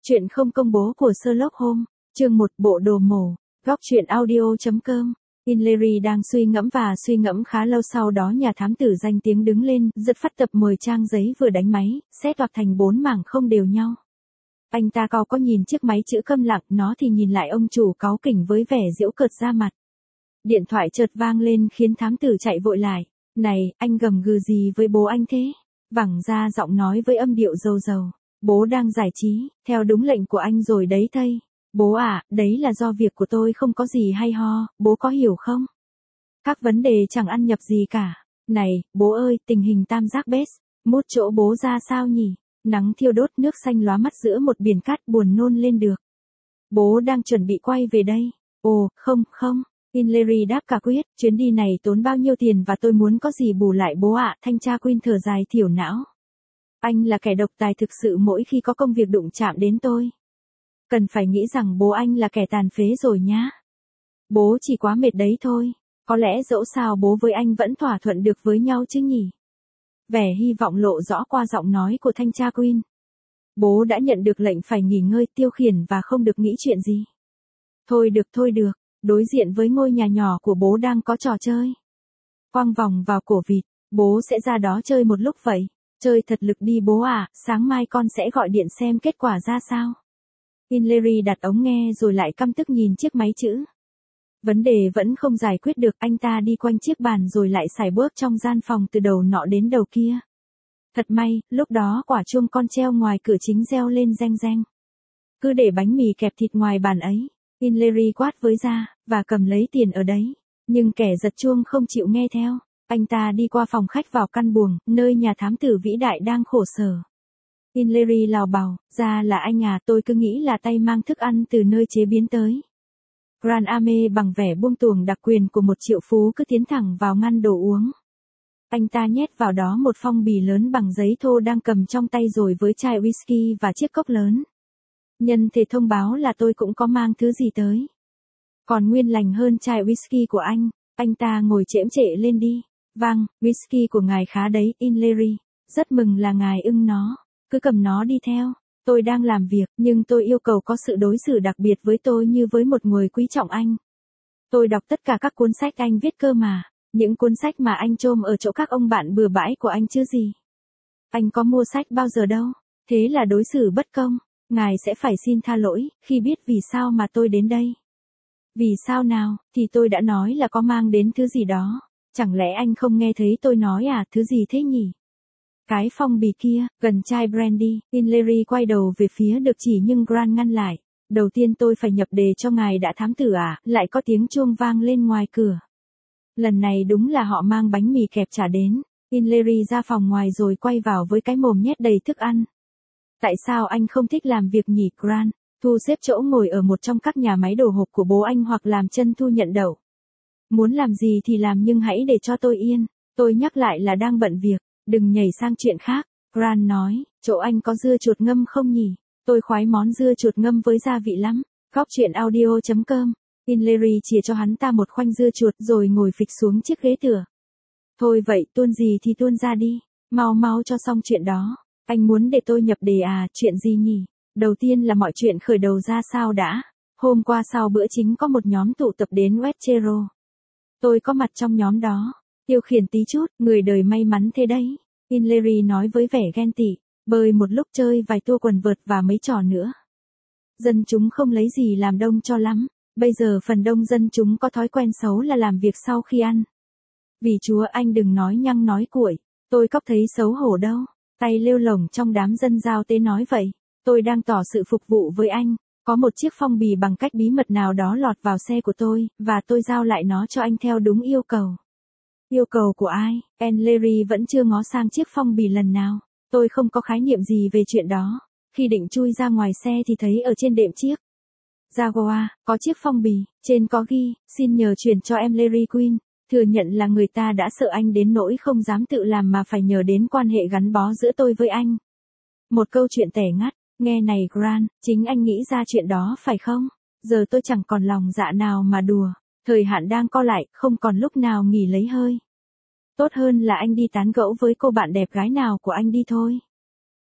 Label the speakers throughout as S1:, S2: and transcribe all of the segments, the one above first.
S1: Chuyện không công bố của Sherlock Holmes, chương 1 bộ đồ mổ, góc truyện audio.com. Hillary đang suy ngẫm khá lâu, sau đó nhà thám tử danh tiếng đứng lên, giật phát tập 10 trang giấy vừa đánh máy, xé toạc thành 4 mảng không đều nhau. Anh ta có nhìn chiếc máy chữ câm lặng, nó thì nhìn lại ông chủ cáu kỉnh với vẻ giễu cợt ra mặt. Điện thoại chợt vang lên khiến thám tử chạy vội lại. Này, anh gầm gừ gì với bố anh thế? Vẳng ra giọng nói với âm điệu dầu dầu. Bố đang giải trí, theo đúng lệnh của anh rồi đấy thây. Bố à, đấy là do việc của tôi không có gì hay ho, bố có hiểu không? Các vấn đề chẳng ăn nhập gì cả. Này, bố ơi, tình hình tam giác bếp, mút chỗ bố ra sao nhỉ? Nắng thiêu đốt, nước xanh lóa mắt giữa một biển cát, buồn nôn lên được. Bố đang chuẩn bị quay về đây. Ồ, không. Hillary đáp cả quyết, chuyến đi này tốn bao nhiêu tiền và tôi muốn có gì bù lại bố ạ. Thanh tra Quinn thở dài thiểu não. Anh là kẻ độc tài thực sự mỗi khi có công việc đụng chạm đến tôi. Cần phải nghĩ rằng bố anh là kẻ tàn phế rồi nhá. Bố chỉ quá mệt đấy thôi. Có lẽ dẫu sao bố với anh vẫn thỏa thuận được với nhau chứ nhỉ? Vẻ hy vọng lộ rõ qua giọng nói của thanh tra Quinn. Bố đã nhận được lệnh phải nghỉ ngơi, tiêu khiển và không được nghĩ chuyện gì. Thôi được. Đối diện với ngôi nhà nhỏ của bố đang có trò chơi. Quăng vòng vào cổ vịt, bố sẽ ra đó chơi một lúc vậy. Chơi thật lực đi bố à, sáng mai con sẽ gọi điện xem kết quả ra sao. Hillary đặt ống nghe rồi lại căm tức nhìn chiếc máy chữ. Vấn đề vẫn không giải quyết được, anh ta đi quanh chiếc bàn rồi lại sải bước trong gian phòng từ đầu nọ đến đầu kia. Thật may, lúc đó quả chuông con treo ngoài cửa chính reo lên reng reng. Cứ để bánh mì kẹp thịt ngoài bàn ấy. Hillary quát với ra, và cầm lấy tiền ở đấy. Nhưng kẻ giật chuông không chịu nghe theo. Anh ta đi qua phòng khách vào căn buồng, nơi nhà thám tử vĩ đại đang khổ sở. Hillary lào bào, ra là anh à, tôi cứ nghĩ là tay mang thức ăn từ nơi chế biến tới. Grant Ame bằng vẻ buông tuồng đặc quyền của một triệu phú cứ tiến thẳng vào ngăn đồ uống. Anh ta nhét vào đó một phong bì lớn bằng giấy thô đang cầm trong tay rồi với chai whisky và chiếc cốc lớn. Nhân thể thông báo là tôi cũng có mang thứ gì tới. Còn nguyên lành hơn chai whisky của anh ta ngồi chễm chệ lên đi. Vâng, whisky của ngài khá đấy, Hillary. Rất mừng là ngài ưng nó. Cứ cầm nó đi theo. Tôi đang làm việc, nhưng tôi yêu cầu có sự đối xử đặc biệt với tôi như với một người quý trọng anh. Tôi đọc tất cả các cuốn sách anh viết cơ mà. Những cuốn sách mà anh chôm ở chỗ các ông bạn bừa bãi của anh chứ gì. Anh có mua sách bao giờ đâu. Thế là đối xử bất công. Ngài sẽ phải xin tha lỗi, khi biết vì sao mà tôi đến đây. Vì sao nào, thì tôi đã nói là có mang đến thứ gì đó. Chẳng lẽ anh không nghe thấy tôi nói à, thứ gì thế nhỉ? Cái phong bì kia, gần chai brandy. Hillary quay đầu về phía được chỉ nhưng Grant ngăn lại. Đầu tiên tôi phải nhập đề cho ngài đã thám tử à, lại có tiếng chuông vang lên ngoài cửa. Lần này đúng là họ mang bánh mì kẹp trả đến. Hillary ra phòng ngoài rồi quay vào với cái mồm nhét đầy thức ăn. Tại sao anh không thích làm việc nhỉ Grant? Thu xếp chỗ ngồi ở một trong các nhà máy đồ hộp của bố anh hoặc làm chân thu nhận đậu. Muốn làm gì thì làm nhưng hãy để cho tôi yên. Tôi nhắc lại là đang bận việc, đừng nhảy sang chuyện khác. Grant nói, chỗ anh có dưa chuột ngâm không nhỉ? Tôi khoái món dưa chuột ngâm với gia vị lắm. Góc truyện audio.com. Hillary chìa cho hắn ta một khoanh dưa chuột rồi ngồi phịch xuống chiếc ghế tựa. Thôi vậy, tuôn gì thì tuôn ra đi. Mau cho xong chuyện đó. Anh muốn để tôi nhập đề à, chuyện gì nhỉ? Đầu tiên là mọi chuyện khởi đầu ra sao đã. Hôm qua sau bữa chính có một nhóm tụ tập đến Westchero. Tôi có mặt trong nhóm đó. Tiêu khiển tí chút, người đời may mắn thế đấy. Hillary nói với vẻ ghen tị. Bơi một lúc, chơi vài tour quần vợt và mấy trò nữa. Dân chúng không lấy gì làm đông cho lắm. Bây giờ phần đông dân chúng có thói quen xấu là làm việc sau khi ăn. Vì Chúa anh đừng nói nhăng nói cuội. Tôi có thấy xấu hổ đâu. Tay lêu lổng trong đám dân giao tế nói vậy. Tôi đang tỏ sự phục vụ với anh. Có một chiếc phong bì bằng cách bí mật nào đó lọt vào xe của tôi, và tôi giao lại nó cho anh theo đúng yêu cầu. Yêu cầu của ai? Hillary vẫn chưa ngó sang chiếc phong bì lần nào. Tôi không có khái niệm gì về chuyện đó. Khi định chui ra ngoài xe thì thấy ở trên đệm chiếc Jaguar, có chiếc phong bì, trên có ghi, xin nhờ chuyển cho em Larry Quinn. Thừa nhận là người ta đã sợ anh đến nỗi không dám tự làm mà phải nhờ đến quan hệ gắn bó giữa tôi với anh. Một câu chuyện tẻ ngắt. Nghe này Grant, chính anh nghĩ ra chuyện đó phải không? Giờ tôi chẳng còn lòng dạ nào mà đùa. Thời hạn đang co lại, không còn lúc nào nghỉ lấy hơi. Tốt hơn là anh đi tán gẫu với cô bạn đẹp gái nào của anh đi thôi.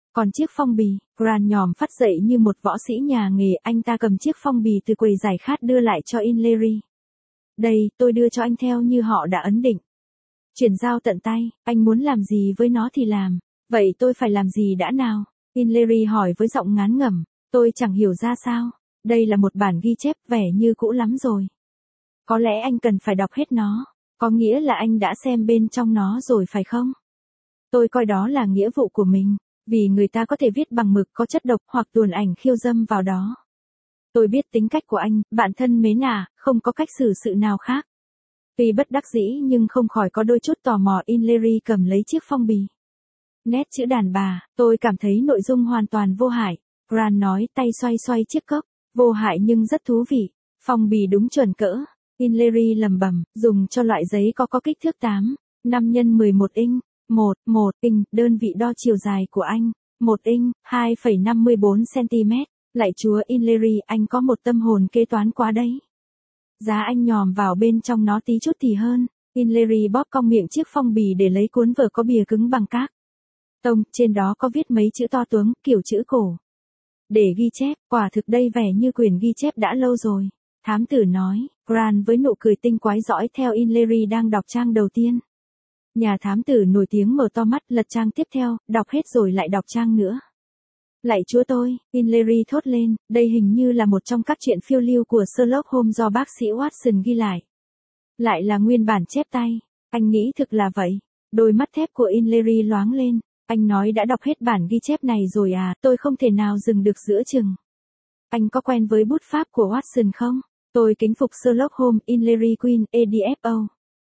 S1: Còn chiếc phong bì, Grant nhòm phát dậy như một võ sĩ nhà nghề, anh ta cầm chiếc phong bì từ quầy giải khát đưa lại cho Inlery. Đây, tôi đưa cho anh theo như họ đã ấn định. Chuyển giao tận tay, anh muốn làm gì với nó thì làm. Vậy tôi phải làm gì đã nào? Inlery hỏi với giọng ngán ngẩm. Tôi chẳng hiểu ra sao. Đây là một bản ghi chép vẻ như cũ lắm rồi. Có lẽ anh cần phải đọc hết nó. Có nghĩa là anh đã xem bên trong nó rồi phải không? Tôi coi đó là nghĩa vụ của mình. Vì người ta có thể viết bằng mực có chất độc hoặc tuồn ảnh khiêu dâm vào đó. Tôi biết tính cách của anh, bạn thân mến à, không có cách xử sự nào khác. Tuy bất đắc dĩ nhưng không khỏi có đôi chút tò mò. Inlery cầm lấy chiếc phong bì. Nét chữ đàn bà, tôi cảm thấy nội dung hoàn toàn vô hại. Grant nói, tay xoay xoay chiếc cốc. Vô hại nhưng rất thú vị. Phong bì đúng chuẩn cỡ. Inlery lầm bầm, dùng cho loại giấy có kích thước 8, 5 x 11 inch. 1 inch, đơn vị đo chiều dài của anh. 1 inch, 2,54 cm. Lạy chúa Inlery, anh có một tâm hồn kế toán quá đấy. Giá anh nhòm vào bên trong nó tí chút thì hơn. Inlery bóp cong miệng chiếc phong bì để lấy cuốn vở có bìa cứng bằng các tông, trên đó có viết mấy chữ to tướng, kiểu chữ cổ. Để ghi chép, quả thực đây vẻ như quyển ghi chép đã lâu rồi. Thám tử nói, Grant với nụ cười tinh quái dõi theo Inlery đang đọc trang đầu tiên. Nhà thám tử nổi tiếng mở to mắt, lật trang tiếp theo, đọc hết rồi lại đọc trang nữa. Lạy chúa tôi, Inlery thốt lên, đây hình như là một trong các truyện phiêu lưu của Sherlock Holmes do bác sĩ Watson ghi lại. Lại là nguyên bản chép tay, anh nghĩ thực là vậy. Đôi mắt thép của Inlery loáng lên, anh nói đã đọc hết bản ghi chép này rồi à, tôi không thể nào dừng được giữa chừng. Anh có quen với bút pháp của Watson không? Tôi kính phục Sherlock Holmes. Inlery Queen, ADFO.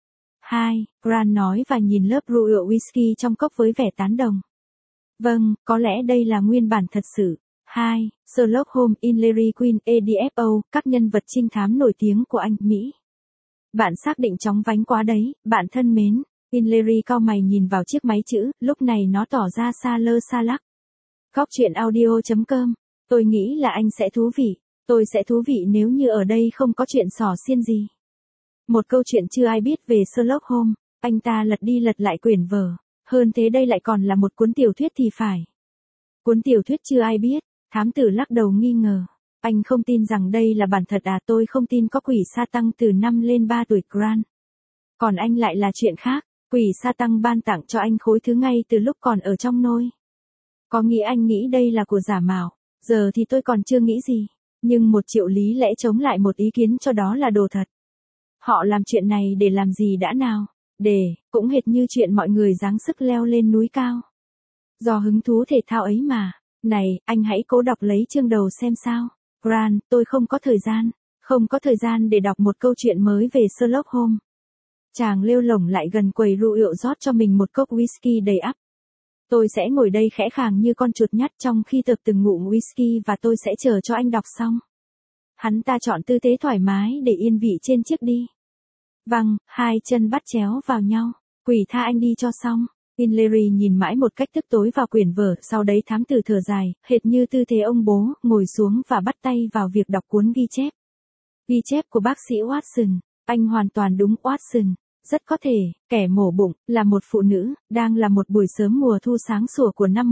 S1: 2, Grant nói và nhìn lớp rượu whisky trong cốc với vẻ tán đồng. Vâng, có lẽ đây là nguyên bản thật sự. 2, Sherlock Holmes, Inlery Queen, ADFO, các nhân vật trinh thám nổi tiếng của Anh, Mỹ. Bạn xác định chóng vánh quá đấy, bạn thân mến. Inlery cau mày nhìn vào chiếc máy chữ, lúc này nó tỏ ra xa lơ xa lắc. Góc truyện audio.com. Tôi nghĩ là anh sẽ thú vị. Tôi sẽ thú vị nếu như ở đây không có chuyện xỏ xiên gì. Một câu chuyện chưa ai biết về Sherlock Holmes. Anh ta lật đi lật lại quyển vở. Hơn thế đây lại còn là một cuốn tiểu thuyết thì phải. Cuốn tiểu thuyết chưa ai biết. Thám tử lắc đầu nghi ngờ. Anh không tin rằng đây là bản thật à? Tôi không tin có quỷ sa tăng từ 5 lên 3 tuổi. Grant. Còn anh lại là chuyện khác. Quỷ sa tăng ban tặng cho anh khối thứ ngay từ lúc còn ở trong nôi. Có nghĩa anh nghĩ đây là của giả mạo. Giờ thì tôi còn chưa nghĩ gì. Nhưng một triệu lý lẽ chống lại một ý kiến cho đó là đồ thật. Họ làm chuyện này để làm gì đã nào? Cũng hệt như chuyện mọi người giáng sức leo lên núi cao. Do hứng thú thể thao ấy mà. Này, anh hãy cố đọc lấy chương đầu xem sao. Grant, tôi không có thời gian. Không có thời gian để đọc một câu chuyện mới về Sherlock Holmes. Chàng lêu lổng lại gần quầy rượu rót cho mình một cốc whisky đầy ắp. Tôi sẽ ngồi đây khẽ khàng như con chuột nhắt trong khi tập từng ngụm whisky và tôi sẽ chờ cho anh đọc xong. Hắn ta chọn tư thế thoải mái để yên vị trên chiếc đi. Vâng, hai chân bắt chéo vào nhau. Quỷ tha anh đi cho xong. Inlery nhìn mãi một cách tức tối vào quyển vở, sau đấy thám tử thở dài, hệt như tư thế ông bố, ngồi xuống và bắt tay vào việc đọc cuốn ghi chép. Ghi chép của bác sĩ Watson. Anh hoàn toàn đúng. Watson. Rất có thể, kẻ mổ bụng, là một phụ nữ, đang là một buổi sớm mùa thu sáng sủa của năm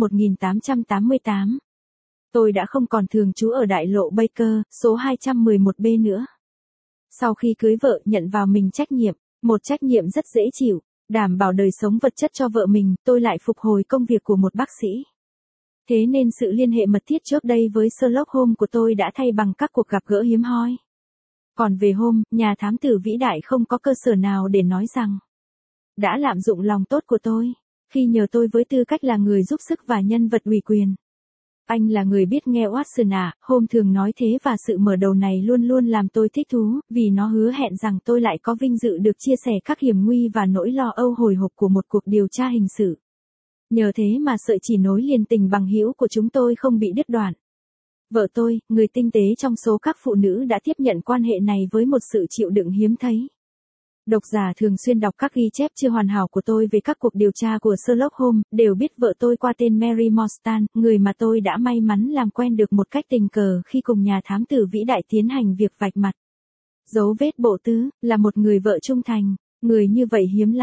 S1: 1888. Tôi đã không còn thường trú ở đại lộ Baker, số 211B nữa. Sau khi cưới vợ nhận vào mình trách nhiệm, một trách nhiệm rất dễ chịu, đảm bảo đời sống vật chất cho vợ mình, tôi lại phục hồi công việc của một bác sĩ. Thế nên sự liên hệ mật thiết trước đây với Sherlock Holmes của tôi đã thay bằng các cuộc gặp gỡ hiếm hoi. Còn về Holmes, nhà thám tử vĩ đại không có cơ sở nào để nói rằng đã lạm dụng lòng tốt của tôi, khi nhờ tôi với tư cách là người giúp sức và nhân vật ủy quyền. Anh là người biết nghe Watson à, Holmes thường nói thế và sự mở đầu này luôn luôn làm tôi thích thú, vì nó hứa hẹn rằng tôi lại có vinh dự được chia sẻ các hiểm nguy và nỗi lo âu hồi hộp của một cuộc điều tra hình sự. Nhờ thế mà sợi chỉ nối liền tình bằng hữu của chúng tôi không bị đứt đoạn. Vợ tôi, người tinh tế trong số các phụ nữ đã tiếp nhận quan hệ này với một sự chịu đựng hiếm thấy. Độc giả thường xuyên đọc các ghi chép chưa hoàn hảo của tôi về các cuộc điều tra của Sherlock Holmes, đều biết vợ tôi qua tên Mary Morstan, người mà tôi đã may mắn làm quen được một cách tình cờ khi cùng nhà thám tử vĩ đại tiến hành việc vạch mặt dấu vết bộ tứ, là một người vợ trung thành. Người như vậy hiếm lắm.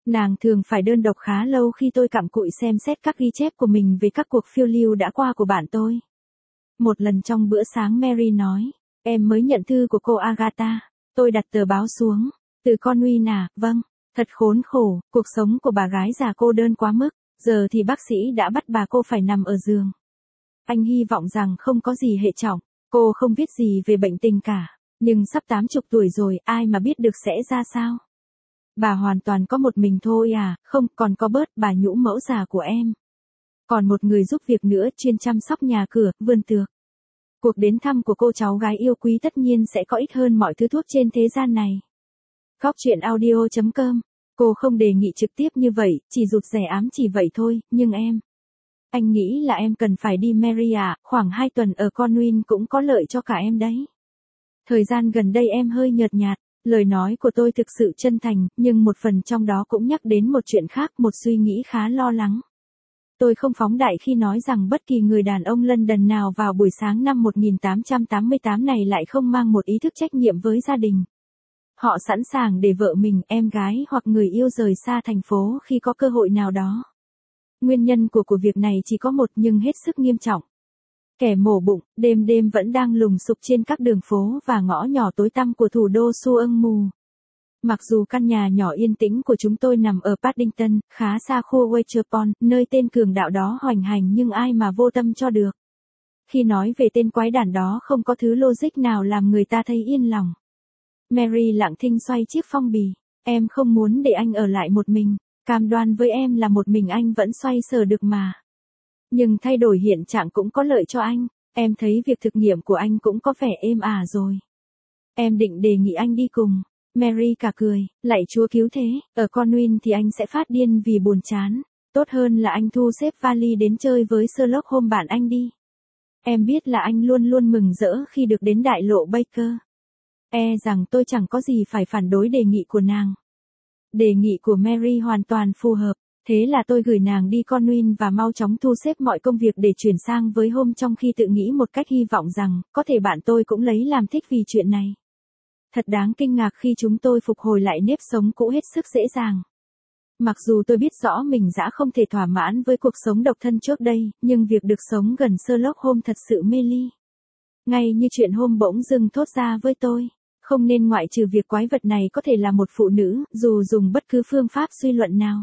S1: Nàng thường phải đơn độc khá lâu khi tôi cặm cụi xem xét các ghi chép của mình về các cuộc phiêu lưu đã qua của bạn tôi. Một lần trong bữa sáng Mary nói, em mới nhận thư của cô Agatha. Tôi đặt tờ báo xuống. Từ Conwyn à, vâng. Thật khốn khổ, cuộc sống của bà gái già cô đơn quá mức. Giờ thì bác sĩ đã bắt bà cô phải nằm ở giường. Anh hy vọng rằng không có gì hệ trọng. Cô không biết gì về bệnh tình cả. Nhưng sắp 80 tuổi rồi, ai mà biết được sẽ ra sao. Bà hoàn toàn có một mình thôi à, không, còn có bớt bà nhũ mẫu già của em. Còn một người giúp việc nữa chuyên chăm sóc nhà cửa, vườn tược. Cuộc đến thăm của cô cháu gái yêu quý tất nhiên sẽ có ít hơn mọi thứ thuốc trên thế gian này. Góc chuyện audio.com. Cô không đề nghị trực tiếp như vậy, chỉ rụt rè ám chỉ vậy thôi, nhưng em. Anh nghĩ là em cần phải đi Mary à, khoảng 2 tuần ở Conwyn cũng có lợi cho cả em đấy. Thời gian gần đây em hơi nhợt nhạt, lời nói của tôi thực sự chân thành, nhưng một phần trong đó cũng nhắc đến một chuyện khác, một suy nghĩ khá lo lắng. Tôi không phóng đại khi nói rằng bất kỳ người đàn ông London nào vào buổi sáng năm 1888 này lại không mang một ý thức trách nhiệm với gia đình. Họ sẵn sàng để vợ mình, em gái hoặc người yêu rời xa thành phố khi có cơ hội nào đó. Nguyên nhân của việc này chỉ có một nhưng hết sức nghiêm trọng. Kẻ mổ bụng, đêm đêm vẫn đang lùng sục trên các đường phố và ngõ nhỏ tối tăm của thủ đô Suông Mù. Mặc dù căn nhà nhỏ yên tĩnh của chúng tôi nằm ở Paddington, khá xa khu Whitechapel, nơi tên cường đạo đó hoành hành nhưng ai mà vô tâm cho được. Khi nói về tên quái đản đó không có thứ logic nào làm người ta thấy yên lòng. Mary lặng thinh xoay chiếc phong bì. Em không muốn để anh ở lại một mình, cam đoan với em là một mình anh vẫn xoay sở được mà. Nhưng thay đổi hiện trạng cũng có lợi cho anh, em thấy việc thực nghiệm của anh cũng có vẻ êm ả rồi. Em định đề nghị anh đi cùng. Mary cả cười, lạy Chúa cứu thế, ở Conwyn thì anh sẽ phát điên vì buồn chán. Tốt hơn là anh thu xếp vali đến chơi với Sherlock Holmes bạn anh đi. Em biết là anh luôn luôn mừng rỡ khi được đến đại lộ Baker. E rằng tôi chẳng có gì phải phản đối đề nghị của nàng. Đề nghị của Mary hoàn toàn phù hợp, thế là tôi gửi nàng đi Conwyn và mau chóng thu xếp mọi công việc để chuyển sang với Holmes trong khi tự nghĩ một cách hy vọng rằng, có thể bạn tôi cũng lấy làm thích vì chuyện này. Thật đáng kinh ngạc khi chúng tôi phục hồi lại nếp sống cũ hết sức dễ dàng. Mặc dù tôi biết rõ mình đã không thể thỏa mãn với cuộc sống độc thân trước đây, nhưng việc được sống gần Sherlock Holmes thật sự mê ly. Ngay như chuyện Holmes bỗng dưng thốt ra với tôi, không nên ngoại trừ việc quái vật này có thể là một phụ nữ, dù dùng bất cứ phương pháp suy luận nào.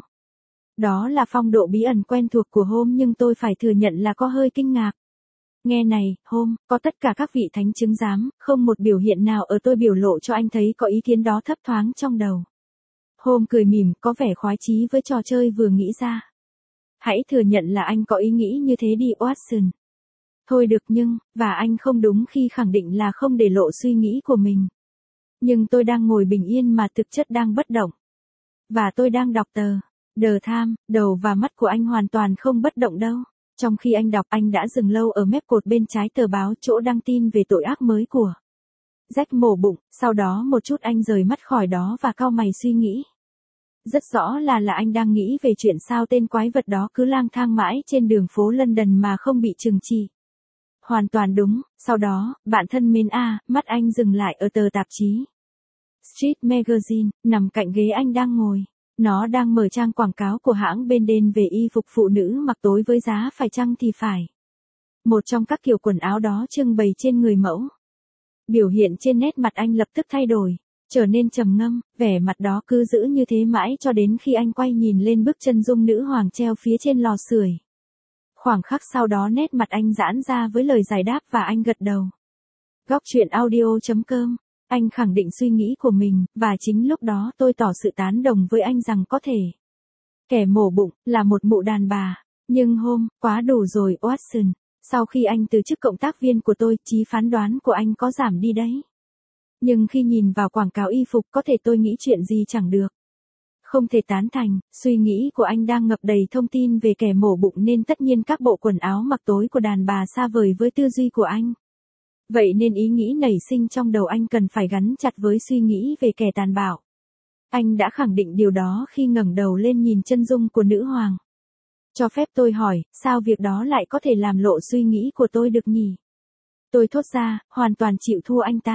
S1: Đó là phong độ bí ẩn quen thuộc của Holmes nhưng tôi phải thừa nhận là có hơi kinh ngạc. Nghe này, Holmes, có tất cả các vị thánh chứng giám, không một biểu hiện nào ở tôi biểu lộ cho anh thấy có ý kiến đó thấp thoáng trong đầu. Holmes cười mỉm, có vẻ khoái chí với trò chơi vừa nghĩ ra. Hãy thừa nhận là anh có ý nghĩ như thế đi, Watson. Thôi được nhưng, và anh không đúng khi khẳng định là không để lộ suy nghĩ của mình. Nhưng tôi đang ngồi bình yên mà thực chất đang bất động. Và tôi đang đọc tờ The Times, đầu và mắt của anh hoàn toàn không bất động đâu. Trong khi anh đọc, anh đã dừng lâu ở mép cột bên trái tờ báo chỗ đăng tin về tội ác mới của Jack mổ bụng, sau đó một chút anh rời mắt khỏi đó và cau mày suy nghĩ. Rất rõ là anh đang nghĩ về chuyện sao tên quái vật đó cứ lang thang mãi trên đường phố London mà không bị trừng trị. Hoàn toàn đúng, sau đó, bạn thân mến mắt anh dừng lại ở tờ tạp chí Street Magazine, nằm cạnh ghế anh đang ngồi. Nó đang mở trang quảng cáo của hãng Benden về y phục phụ nữ mặc tối với giá phải chăng thì phải. Một trong các kiểu quần áo đó trưng bày trên người mẫu. Biểu hiện trên nét mặt anh lập tức thay đổi, trở nên trầm ngâm, vẻ mặt đó cứ giữ như thế mãi cho đến khi anh quay nhìn lên bức chân dung nữ hoàng treo phía trên lò sưởi. Khoảng khắc sau đó nét mặt anh giãn ra với lời giải đáp và anh gật đầu. Góc chuyện audio.com. Anh khẳng định suy nghĩ của mình, và chính lúc đó tôi tỏ sự tán đồng với anh rằng có thể. Kẻ mổ bụng, là một mụ đàn bà. Nhưng Holmes, quá đủ rồi, Watson. Sau khi anh từ chức cộng tác viên của tôi, trí phán đoán của anh có giảm đi đấy. Nhưng khi nhìn vào quảng cáo y phục có thể tôi nghĩ chuyện gì chẳng được. Không thể tán thành, suy nghĩ của anh đang ngập đầy thông tin về kẻ mổ bụng nên tất nhiên các bộ quần áo mặc tối của đàn bà xa vời với tư duy của anh. Vậy nên ý nghĩ nảy sinh trong đầu anh cần phải gắn chặt với suy nghĩ về kẻ tàn bạo. Anh đã khẳng định điều đó khi ngẩng đầu lên nhìn chân dung của nữ hoàng. Cho phép tôi hỏi, sao việc đó lại có thể làm lộ suy nghĩ của tôi được nhỉ? Tôi thốt ra, hoàn toàn chịu thua anh ta.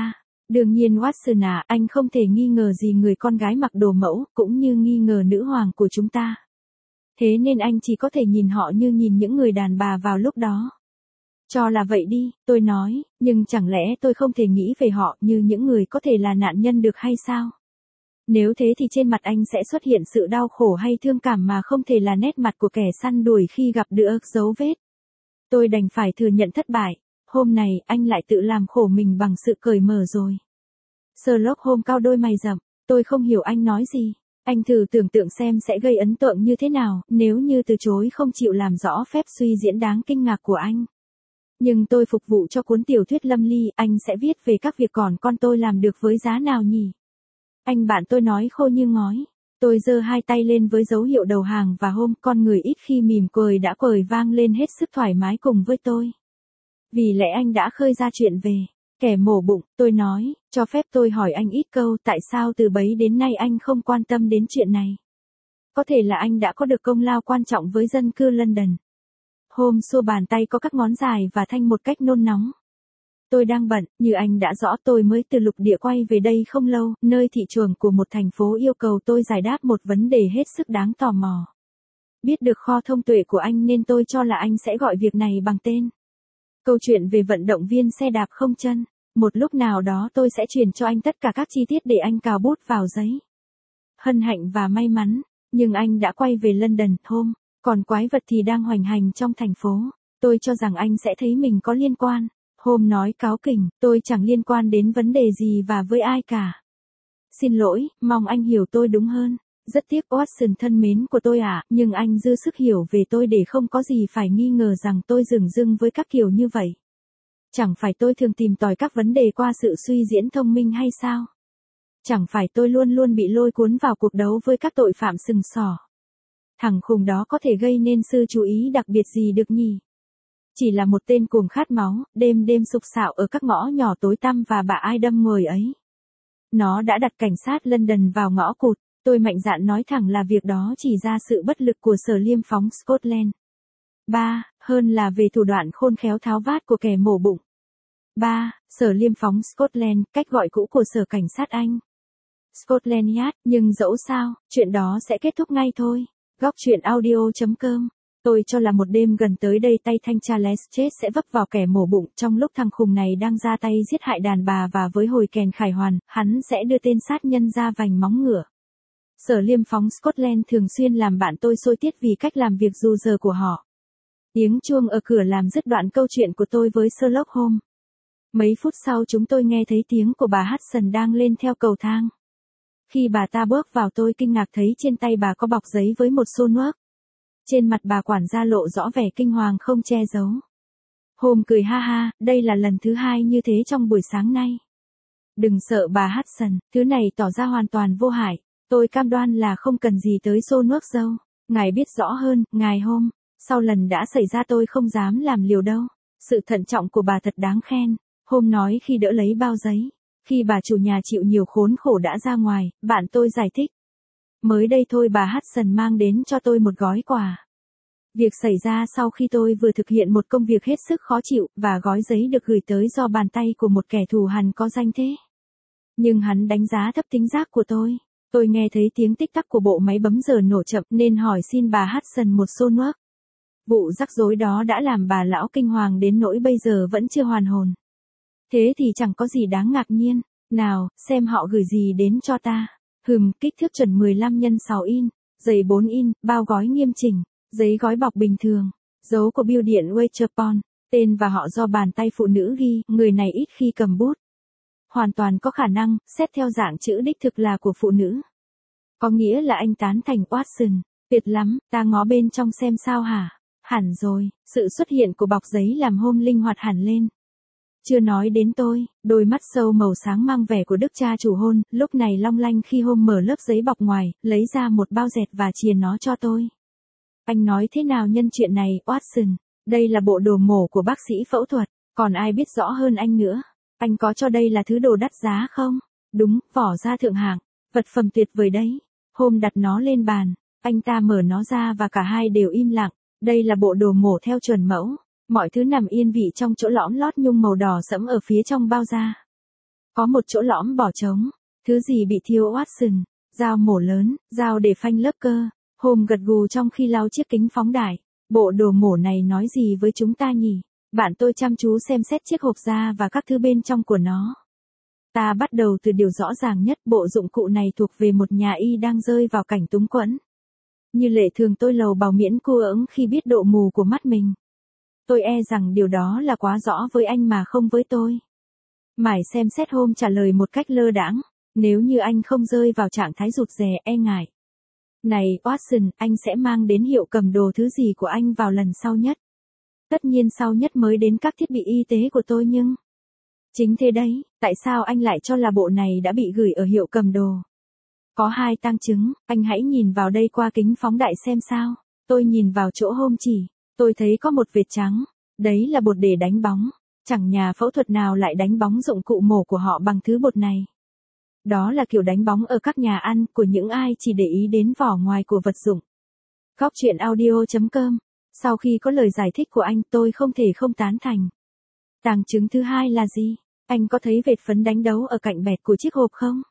S1: Đương nhiên Watson à, anh không thể nghi ngờ gì người con gái mặc đồ mẫu, cũng như nghi ngờ nữ hoàng của chúng ta. Thế nên anh chỉ có thể nhìn họ như nhìn những người đàn bà vào lúc đó. Cho là vậy đi, tôi nói, nhưng chẳng lẽ tôi không thể nghĩ về họ như những người có thể là nạn nhân được hay sao? Nếu thế thì trên mặt anh sẽ xuất hiện sự đau khổ hay thương cảm mà không thể là nét mặt của kẻ săn đuổi khi gặp được dấu vết. Tôi đành phải thừa nhận thất bại, hôm này anh lại tự làm khổ mình bằng sự cởi mở rồi. Sherlock Holmes cau đôi mày rậm, tôi không hiểu anh nói gì. Anh thử tưởng tượng xem sẽ gây ấn tượng như thế nào nếu như từ chối không chịu làm rõ phép suy diễn đáng kinh ngạc của anh. Nhưng tôi phục vụ cho cuốn tiểu thuyết lâm ly, anh sẽ viết về các việc còn con tôi làm được với giá nào nhỉ? Anh bạn tôi nói khô như ngói. Tôi giơ hai tay lên với dấu hiệu đầu hàng và Holmes, con người ít khi mỉm cười đã cười vang lên hết sức thoải mái cùng với tôi. Vì lẽ anh đã khơi ra chuyện về kẻ mổ bụng, tôi nói, cho phép tôi hỏi anh ít câu, tại sao từ bấy đến nay anh không quan tâm đến chuyện này? Có thể là anh đã có được công lao quan trọng với dân cư London. Holmes xua bàn tay có các ngón dài và thanh một cách nôn nóng. Tôi đang bận, như anh đã rõ tôi mới từ lục địa quay về đây không lâu, nơi thị trường của một thành phố yêu cầu tôi giải đáp một vấn đề hết sức đáng tò mò. Biết được kho thông tuệ của anh nên tôi cho là anh sẽ gọi việc này bằng tên. Câu chuyện về vận động viên xe đạp không chân. Một lúc nào đó tôi sẽ truyền cho anh tất cả các chi tiết để anh cào bút vào giấy. Hân hạnh và may mắn, nhưng anh đã quay về London, Holmes, còn quái vật thì đang hoành hành trong thành phố. Tôi cho rằng anh sẽ thấy mình có liên quan. Holmes nói cáu kỉnh, tôi chẳng liên quan đến vấn đề gì và với ai cả. Xin lỗi, mong anh hiểu tôi đúng hơn. Rất tiếc Watson thân mến của tôi ạ, nhưng anh dư sức hiểu về tôi để không có gì phải nghi ngờ rằng tôi dửng dưng với các kiểu như vậy. Chẳng phải tôi thường tìm tòi các vấn đề qua sự suy diễn thông minh hay sao? Chẳng phải tôi luôn luôn bị lôi cuốn vào cuộc đấu với các tội phạm sừng sỏ. Thằng khùng đó có thể gây nên sự chú ý đặc biệt gì được nhỉ? Chỉ là một tên cuồng khát máu, đêm đêm sục sạo ở các ngõ nhỏ tối tăm và bà ai đâm người ấy. Nó đã đặt cảnh sát London vào ngõ cụt. Tôi mạnh dạn nói thẳng là việc đó chỉ ra sự bất lực của Sở Liêm phóng Scotland. 3. Hơn là về thủ đoạn khôn khéo tháo vát của kẻ mổ bụng. 3. Sở Liêm phóng Scotland, cách gọi cũ của Sở Cảnh sát Anh. Scotland Yard, nhưng dẫu sao, chuyện đó sẽ kết thúc ngay thôi. Góc truyện audio.com. Tôi cho là một đêm gần tới đây tay thanh tra Lestrade sẽ vấp vào kẻ mổ bụng trong lúc thằng khùng này đang ra tay giết hại đàn bà và với hồi kèn khải hoàn, hắn sẽ đưa tên sát nhân ra vành móng ngựa. Sở Liêm phóng Scotland thường xuyên làm bạn tôi sôi tiết vì cách làm việc dù giờ của họ. Tiếng chuông ở cửa làm dứt đoạn câu chuyện của tôi với Sherlock Holmes. Mấy phút sau chúng tôi nghe thấy tiếng của bà Hudson đang lên theo cầu thang. Khi bà ta bước vào tôi kinh ngạc thấy trên tay bà có bọc giấy với một xô nước. Trên mặt bà quản gia lộ rõ vẻ kinh hoàng không che giấu. Holmes cười ha ha, đây là lần thứ hai như thế trong buổi sáng nay. Đừng sợ bà Hudson, thứ này tỏ ra hoàn toàn vô hại. Tôi cam đoan là không cần gì tới xô nước dâu. Ngài biết rõ hơn, ngài Holmes. Sau lần đã xảy ra tôi không dám làm liều đâu. Sự thận trọng của bà thật đáng khen. Holmes nói khi đỡ lấy bao giấy. Khi bà chủ nhà chịu nhiều khốn khổ đã ra ngoài, bạn tôi giải thích. Mới đây thôi bà Hudson mang đến cho tôi một gói quà. Việc xảy ra sau khi tôi vừa thực hiện một công việc hết sức khó chịu và gói giấy được gửi tới do bàn tay của một kẻ thù hằn có danh thế. Nhưng hắn đánh giá thấp tính giác của tôi. Tôi nghe thấy tiếng tích tắc của bộ máy bấm giờ nổ chậm nên hỏi xin bà Hudson một xô nước. Vụ rắc rối đó đã làm bà lão kinh hoàng đến nỗi bây giờ vẫn chưa hoàn hồn. Thế thì chẳng có gì đáng ngạc nhiên. Nào, xem họ gửi gì đến cho ta. Kích thước chuẩn 15 x 6 in, dày 4 in, bao gói nghiêm chỉnh, giấy gói bọc bình thường, dấu của bưu điện Weatherpond, tên và họ do bàn tay phụ nữ ghi, người này ít khi cầm bút. Hoàn toàn có khả năng, xét theo dạng chữ đích thực là của phụ nữ. Có nghĩa là anh tán thành Watson, tuyệt lắm, ta ngó bên trong xem sao hả? Hẳn rồi, sự xuất hiện của bọc giấy làm Holmes linh hoạt hẳn lên. Chưa nói đến tôi, đôi mắt sâu màu sáng mang vẻ của đức cha chủ hôn, lúc này long lanh khi Holmes mở lớp giấy bọc ngoài, lấy ra một bao dẹt và chìa nó cho tôi. Anh nói thế nào nhân chuyện này, Watson? Đây là bộ đồ mổ của bác sĩ phẫu thuật, còn ai biết rõ hơn anh nữa? Anh có cho đây là thứ đồ đắt giá không? Đúng, vỏ da thượng hạng, vật phẩm tuyệt vời đấy. Holmes đặt nó lên bàn, anh ta mở nó ra và cả hai đều im lặng. Đây là bộ đồ mổ theo chuẩn mẫu. Mọi thứ nằm yên vị trong chỗ lõm lót nhung màu đỏ sẫm ở phía trong bao da. Có một chỗ lõm bỏ trống. Thứ gì bị thiếu Watson? Dao mổ lớn, dao để phanh lớp cơ. Hôm gật gù trong khi lau chiếc kính phóng đại. Bộ đồ mổ này nói gì với chúng ta nhỉ? Bạn tôi chăm chú xem xét chiếc hộp da và các thứ bên trong của nó. Ta bắt đầu từ điều rõ ràng nhất, bộ dụng cụ này thuộc về một nhà y đang rơi vào cảnh túng quẫn. Như lệ thường tôi lầu bào miễn cô ỡng khi biết độ mù của mắt mình. Tôi e rằng điều đó là quá rõ với anh mà không với tôi. Mải xem xét hôm trả lời một cách lơ đãng. Nếu như anh không rơi vào trạng thái rụt rè e ngại. Này Watson, anh sẽ mang đến hiệu cầm đồ thứ gì của anh vào lần sau nhất. Tất nhiên sau nhất mới đến các thiết bị y tế của tôi nhưng... Chính thế đấy, tại sao anh lại cho là bộ này đã bị gửi ở hiệu cầm đồ? Có 2 tang chứng, anh hãy nhìn vào đây qua kính phóng đại xem sao. Tôi nhìn vào chỗ hôm chỉ, tôi thấy có một vệt trắng. Đấy là bột để đánh bóng. Chẳng nhà phẫu thuật nào lại đánh bóng dụng cụ mổ của họ bằng thứ bột này. Đó là kiểu đánh bóng ở các nhà ăn của những ai chỉ để ý đến vỏ ngoài của vật dụng. Góc truyện audio.com. Sau khi có lời giải thích của anh, tôi không thể không tán thành. Tang chứng thứ 2 là gì? Anh có thấy vệt phấn đánh dấu ở cạnh bẹt của chiếc hộp không?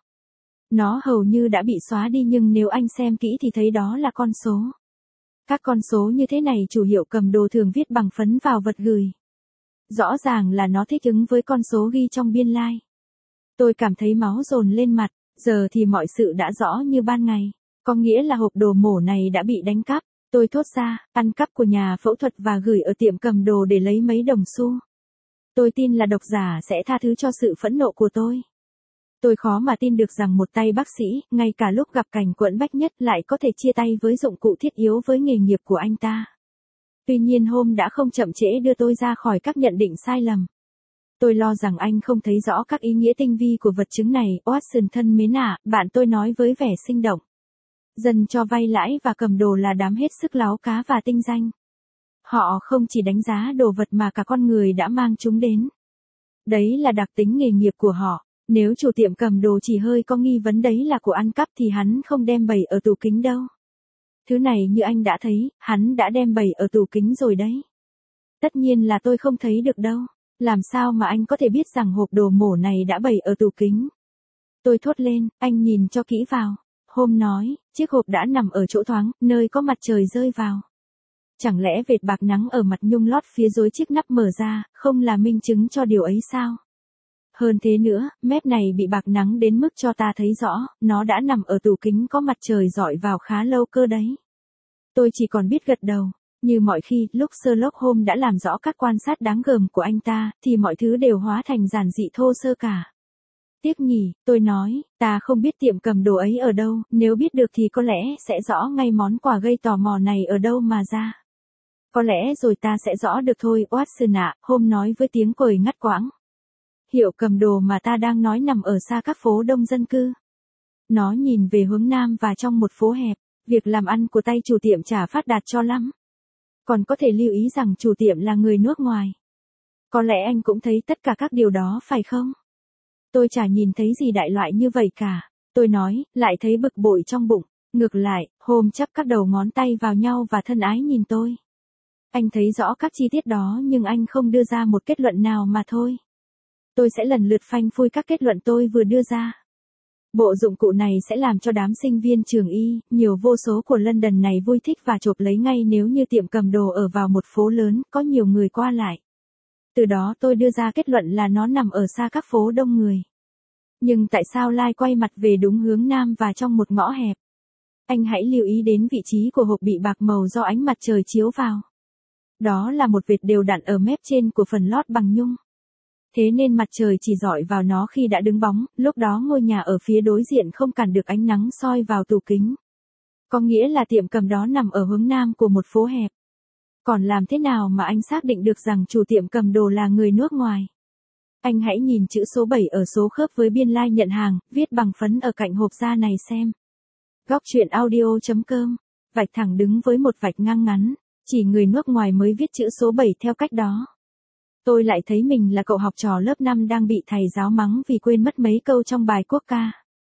S1: Nó hầu như đã bị xóa đi nhưng nếu anh xem kỹ thì thấy đó là con số. Các con số như thế này chủ hiệu cầm đồ thường viết bằng phấn vào vật gửi. Rõ ràng là nó thích ứng với con số ghi trong biên lai. Tôi cảm thấy máu dồn lên mặt, giờ thì mọi sự đã rõ như ban ngày. Có nghĩa là hộp đồ mổ này đã bị đánh cắp. Tôi thốt ra, ăn cắp của nhà phẫu thuật và gửi ở tiệm cầm đồ để lấy mấy đồng xu. Tôi tin là độc giả sẽ tha thứ cho sự phẫn nộ của tôi. Tôi khó mà tin được rằng một tay bác sĩ, ngay cả lúc gặp cảnh quẫn bách nhất lại có thể chia tay với dụng cụ thiết yếu với nghề nghiệp của anh ta. Tuy nhiên hôm đã không chậm trễ đưa tôi ra khỏi các nhận định sai lầm. Tôi lo rằng anh không thấy rõ các ý nghĩa tinh vi của vật chứng này. Watson thân mến ạ, bạn tôi nói với vẻ sinh động. Dân cho vay lãi và cầm đồ là đám hết sức láo cá và tinh danh. Họ không chỉ đánh giá đồ vật mà cả con người đã mang chúng đến. Đấy là đặc tính nghề nghiệp của họ. Nếu chủ tiệm cầm đồ chỉ hơi có nghi vấn đấy là của ăn cắp thì hắn không đem bày ở tủ kính đâu. Thứ này như anh đã thấy, hắn đã đem bày ở tủ kính rồi đấy. Tất nhiên là tôi không thấy được đâu. Làm sao mà anh có thể biết rằng hộp đồ mổ này đã bày ở tủ kính? Tôi thốt lên, anh nhìn cho kỹ vào. Hôm nói, chiếc hộp đã nằm ở chỗ thoáng, nơi có mặt trời rơi vào. Chẳng lẽ vệt bạc nắng ở mặt nhung lót phía dưới chiếc nắp mở ra, không là minh chứng cho điều ấy sao? Hơn thế nữa, mép này bị bạc nắng đến mức cho ta thấy rõ, nó đã nằm ở tủ kính có mặt trời rọi vào khá lâu cơ đấy. Tôi chỉ còn biết gật đầu. Như mọi khi, lúc Sherlock Holmes đã làm rõ các quan sát đáng gờm của anh ta, thì mọi thứ đều hóa thành giản dị thô sơ cả. Tiếc nhỉ, tôi nói, ta không biết tiệm cầm đồ ấy ở đâu, nếu biết được thì có lẽ sẽ rõ ngay món quà gây tò mò này ở đâu mà ra. Có lẽ rồi ta sẽ rõ được thôi, Watson ạ, Holmes nói với tiếng cười ngắt quãng. Hiệu cầm đồ mà ta đang nói nằm ở xa các phố đông dân cư. Nó nhìn về hướng nam và trong một phố hẹp, việc làm ăn của tay chủ tiệm chả phát đạt cho lắm. Còn có thể lưu ý rằng chủ tiệm là người nước ngoài. Có lẽ anh cũng thấy tất cả các điều đó phải không? Tôi chả nhìn thấy gì đại loại như vậy cả. Tôi nói, lại thấy bực bội trong bụng. Ngược lại, Holmes chắp các đầu ngón tay vào nhau và thân ái nhìn tôi. Anh thấy rõ các chi tiết đó nhưng anh không đưa ra một kết luận nào mà thôi. Tôi sẽ lần lượt phanh phui các kết luận tôi vừa đưa ra. Bộ dụng cụ này sẽ làm cho đám sinh viên trường y, nhiều vô số của London này vui thích và chộp lấy ngay nếu như tiệm cầm đồ ở vào một phố lớn, có nhiều người qua lại. Từ đó tôi đưa ra kết luận là nó nằm ở xa các phố đông người. Nhưng tại sao Lai quay mặt về đúng hướng nam và trong một ngõ hẹp? Anh hãy lưu ý đến vị trí của hộp bị bạc màu do ánh mặt trời chiếu vào. Đó là một vệt đều đặn ở mép trên của phần lót bằng nhung. Thế nên mặt trời chỉ rọi vào nó khi đã đứng bóng, lúc đó ngôi nhà ở phía đối diện không cản được ánh nắng soi vào tủ kính. Có nghĩa là tiệm cầm đó nằm ở hướng nam của một phố hẹp. Còn làm thế nào mà anh xác định được rằng chủ tiệm cầm đồ là người nước ngoài? Anh hãy nhìn chữ số 7 ở số khớp với biên lai nhận hàng, viết bằng phấn ở cạnh hộp da này xem. Góc truyện audio.com. Vạch thẳng đứng với một vạch ngang ngắn. Chỉ người nước ngoài mới viết chữ số 7 theo cách đó. Tôi lại thấy mình là cậu học trò lớp 5 đang bị thầy giáo mắng vì quên mất mấy câu trong bài quốc ca.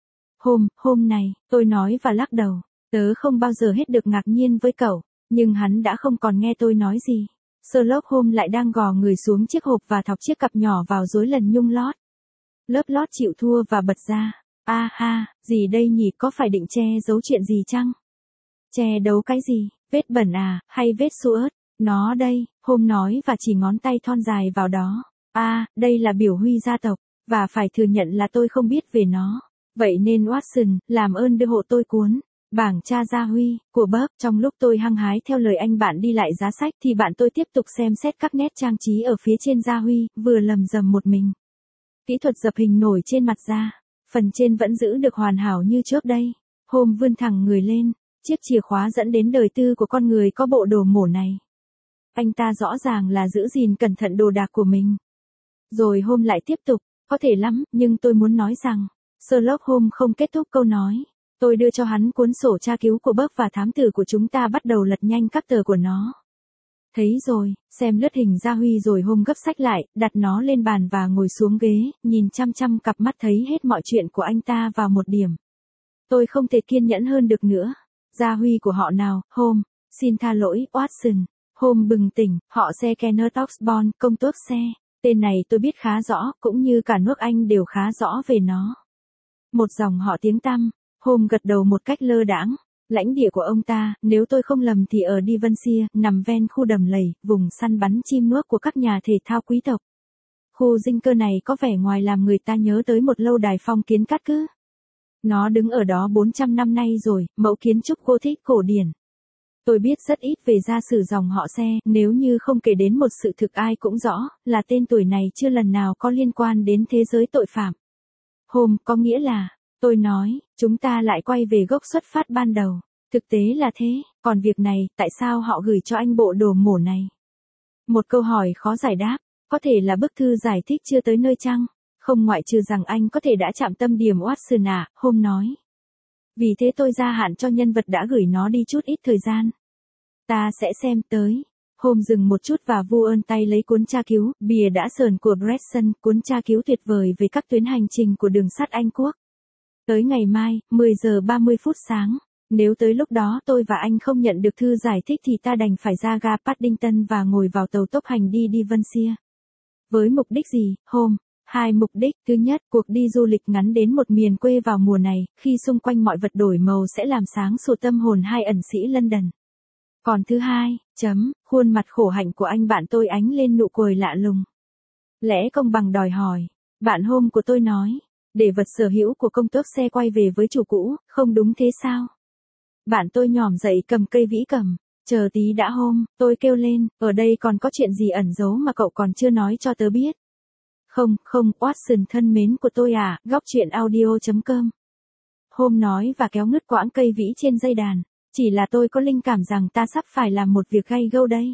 S1: Hôm này, tôi nói và lắc đầu. Tớ không bao giờ hết được ngạc nhiên với cậu, nhưng hắn đã không còn nghe tôi nói gì. Sherlock Holmes lại đang gò người xuống chiếc hộp và thọc chiếc cặp nhỏ vào rối lần nhung lót. Lớp lót chịu thua và bật ra. A ha, gì đây nhỉ, có phải định che giấu chuyện gì chăng? Che đấu cái gì, vết bẩn à, hay vết xước? Nó đây, Hôm nói và chỉ ngón tay thon dài vào đó. Đây là biểu huy gia tộc, và phải thừa nhận là tôi không biết về nó. Vậy nên Watson, làm ơn đưa hộ tôi cuốn bảng cha gia huy của Buck. Trong lúc tôi hăng hái theo lời anh bạn đi lại giá sách thì bạn tôi tiếp tục xem xét các nét trang trí ở phía trên gia huy, vừa lầm rầm một mình. Kỹ thuật dập hình nổi trên mặt da, phần trên vẫn giữ được hoàn hảo như trước đây. Hôm vươn thẳng người lên, chiếc chìa khóa dẫn đến đời tư của con người có bộ đồ mổ này. Anh ta rõ ràng là giữ gìn cẩn thận đồ đạc của mình. Rồi Hôm lại tiếp tục, có thể lắm, nhưng tôi muốn nói rằng, Sherlock Holmes không kết thúc câu nói. Tôi đưa cho hắn cuốn sổ tra cứu của Buck và thám tử của chúng ta bắt đầu lật nhanh các tờ của nó. Thấy rồi, xem lướt hình gia huy rồi Holmes gấp sách lại, đặt nó lên bàn và ngồi xuống ghế, nhìn chăm chăm cặp mắt thấy hết mọi chuyện của anh ta vào một điểm. Tôi không thể kiên nhẫn hơn được nữa. Gia huy của họ nào, Holmes? Xin tha lỗi, Watson. Holmes bừng tỉnh, họ xe Kenneth Oxbourne, công tước xe. Tên này tôi biết khá rõ, cũng như cả nước Anh đều khá rõ về nó. Một dòng họ tiếng tăm. Holmes gật đầu một cách lơ đãng. Lãnh địa của ông ta, nếu tôi không lầm thì ở Devonshire, nằm ven khu đầm lầy, vùng săn bắn chim nuốt của các nhà thể thao quý tộc. Khu dinh cơ này có vẻ ngoài làm người ta nhớ tới một lâu đài phong kiến cát cứ. Nó đứng ở đó 400 năm nay rồi, mẫu kiến trúc Gothic cổ điển. Tôi biết rất ít về gia sử dòng họ xe, nếu như không kể đến một sự thực ai cũng rõ, là tên tuổi này chưa lần nào có liên quan đến thế giới tội phạm. Holmes, có nghĩa là, tôi nói, chúng ta lại quay về gốc xuất phát ban đầu. Thực tế là thế, còn việc này, tại sao họ gửi cho anh bộ đồ mổ này? Một câu hỏi khó giải đáp, có thể là bức thư giải thích chưa tới nơi chăng? Không ngoại trừ rằng anh có thể đã chạm tâm điểm Watson à, Holmes nói. Vì thế tôi gia hạn cho nhân vật đã gửi nó đi chút ít thời gian. Ta sẽ xem tới. Holmes dừng một chút và vu ơn tay lấy cuốn tra cứu, bìa đã sờn của Bresson, cuốn tra cứu tuyệt vời về các tuyến hành trình của đường sắt Anh Quốc. Tới ngày mai, 10 giờ 30 phút sáng. Nếu tới lúc đó tôi và anh không nhận được thư giải thích thì ta đành phải ra ga Paddington và ngồi vào tàu tốc hành đi Devonshire. Với mục đích gì, Holmes? 2 mục đích. Thứ nhất, cuộc đi du lịch ngắn đến một miền quê vào mùa này, khi xung quanh mọi vật đổi màu sẽ làm sáng sủa tâm hồn hai ẩn sĩ London. Còn thứ hai, khuôn mặt khổ hạnh của anh bạn tôi ánh lên nụ cười lạ lùng. Lẽ công bằng đòi hỏi. Bạn Holmes của tôi nói, để vật sở hữu của công tước xe quay về với chủ cũ, không đúng thế sao? Bạn tôi nhỏm dậy cầm cây vĩ cầm. Chờ tí đã Holmes, tôi kêu lên, ở đây còn có chuyện gì ẩn giấu mà cậu còn chưa nói cho tớ biết. Không, Watson thân mến của tôi à, góc truyện audio.com. Holmes nói và kéo ngứt quãng cây vĩ trên dây đàn. Chỉ là tôi có linh cảm rằng ta sắp phải làm một việc gay gâu đây.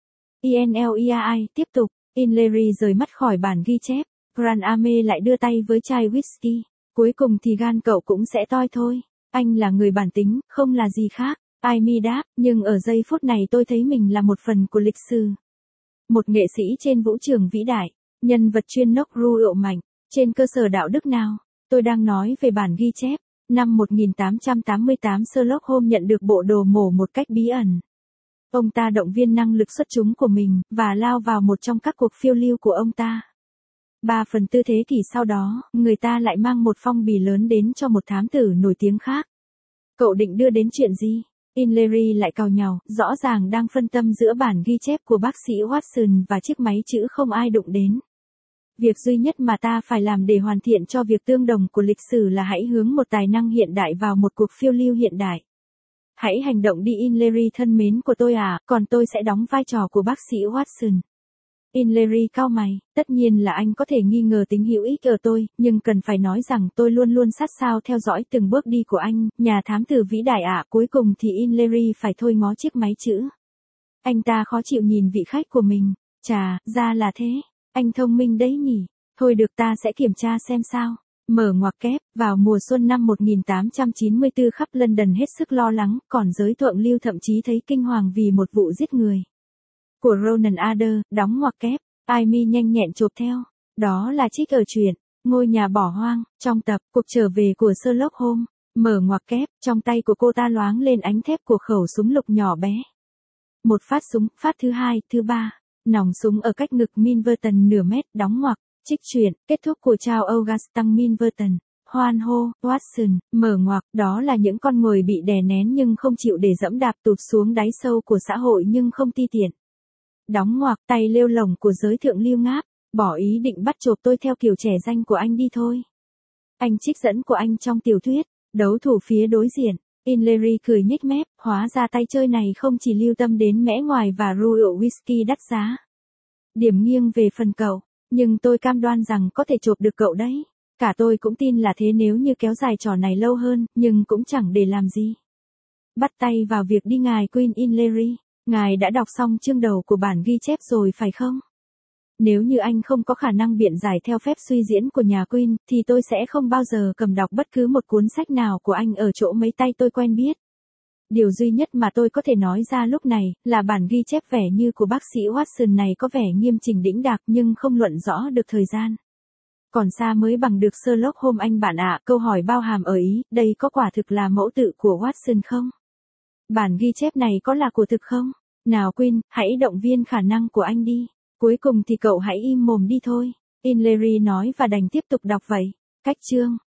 S1: INLEAI, tiếp tục, Inlery rời mắt khỏi bản ghi chép. Grand Ame lại đưa tay với chai whisky. Cuối cùng thì gan cậu cũng sẽ toi thôi. Anh là người bản tính, không là gì khác. Amy đáp, nhưng ở giây phút này tôi thấy mình là một phần của lịch sử. Một nghệ sĩ trên vũ trường vĩ đại. Nhân vật chuyên nốc rượu mạnh. Trên cơ sở đạo đức nào? Tôi đang nói về bản ghi chép. Năm 1888 Sherlock Holmes nhận được bộ đồ mổ một cách bí ẩn. Ông ta động viên năng lực xuất chúng của mình, và lao vào một trong các cuộc phiêu lưu của ông ta. 3/4 thế kỷ sau đó, người ta lại mang một phong bì lớn đến cho một thám tử nổi tiếng khác. Cậu định đưa đến chuyện gì? Inlery lại càu nhàu, rõ ràng đang phân tâm giữa bản ghi chép của bác sĩ Watson và chiếc máy chữ không ai đụng đến. Việc duy nhất mà ta phải làm để hoàn thiện cho việc tương đồng của lịch sử là hãy hướng một tài năng hiện đại vào một cuộc phiêu lưu hiện đại. Hãy hành động đi Inlery thân mến của tôi à, còn tôi sẽ đóng vai trò của bác sĩ Watson. Inlery cau mày, tất nhiên là anh có thể nghi ngờ tính hữu ích ở tôi, nhưng cần phải nói rằng tôi luôn luôn sát sao theo dõi từng bước đi của anh, nhà thám tử vĩ đại ạ. Cuối cùng thì Inlery phải thôi ngó chiếc máy chữ. Anh ta khó chịu nhìn vị khách của mình. Chà, ra là thế. Anh thông minh đấy nhỉ. Thôi được, ta sẽ kiểm tra xem sao. Mở ngoặc kép, vào mùa xuân năm 1894 khắp London hết sức lo lắng, còn giới thượng lưu thậm chí thấy kinh hoàng vì một vụ giết người của Ronan Adler, đóng ngoặc kép. Amy nhanh nhẹn chộp theo. Đó là trích ở truyện Ngôi nhà bỏ hoang, trong tập Cuộc trở về của Sherlock Holmes. Mở ngoặc kép, trong tay của cô ta loáng lên ánh thép của khẩu súng lục nhỏ bé. Một phát súng, phát thứ hai, thứ ba. Nòng súng ở cách ngực Minverton nửa mét, đóng ngoặc. Trích truyện, kết thúc của Charles Augustin Milverton. Hoan hô, Watson, mở ngoặc, đó là những con người bị đè nén nhưng không chịu để dẫm đạp tụt xuống đáy sâu của xã hội nhưng không ti tiện. Đóng ngoặc, tay lêu lổng của giới thượng lưu ngáp, bỏ ý định bắt chộp tôi theo kiểu trẻ danh của anh đi thôi. Anh trích dẫn của anh trong tiểu thuyết, đấu thủ phía đối diện. Inlery cười nhếch mép, hóa ra tay chơi này không chỉ lưu tâm đến mẽ ngoài và rượu whisky đắt giá. Điểm nghiêng về phần cậu, nhưng tôi cam đoan rằng có thể chộp được cậu đấy. Cả tôi cũng tin là thế nếu như kéo dài trò này lâu hơn, nhưng cũng chẳng để làm gì. Bắt tay vào việc đi ngài Queen Inlery. Ngài đã đọc xong chương đầu của bản ghi chép rồi phải không? Nếu như anh không có khả năng biện giải theo phép suy diễn của nhà Queen, thì tôi sẽ không bao giờ cầm đọc bất cứ một cuốn sách nào của anh ở chỗ mấy tay tôi quen biết. Điều duy nhất mà tôi có thể nói ra lúc này, là bản ghi chép vẻ như của bác sĩ Watson này có vẻ nghiêm chỉnh đĩnh đạc nhưng không luận rõ được thời gian. Còn xa mới bằng được Sherlock Holmes anh bạn ạ. Câu hỏi bao hàm ở ý, đây có quả thực là mẫu tự của Watson không? Bản ghi chép này có là của thực không? Nào Queen, hãy động viên khả năng của anh đi. Cuối cùng thì cậu hãy im mồm đi thôi. Inlery nói và đành tiếp tục đọc vậy. Cách chương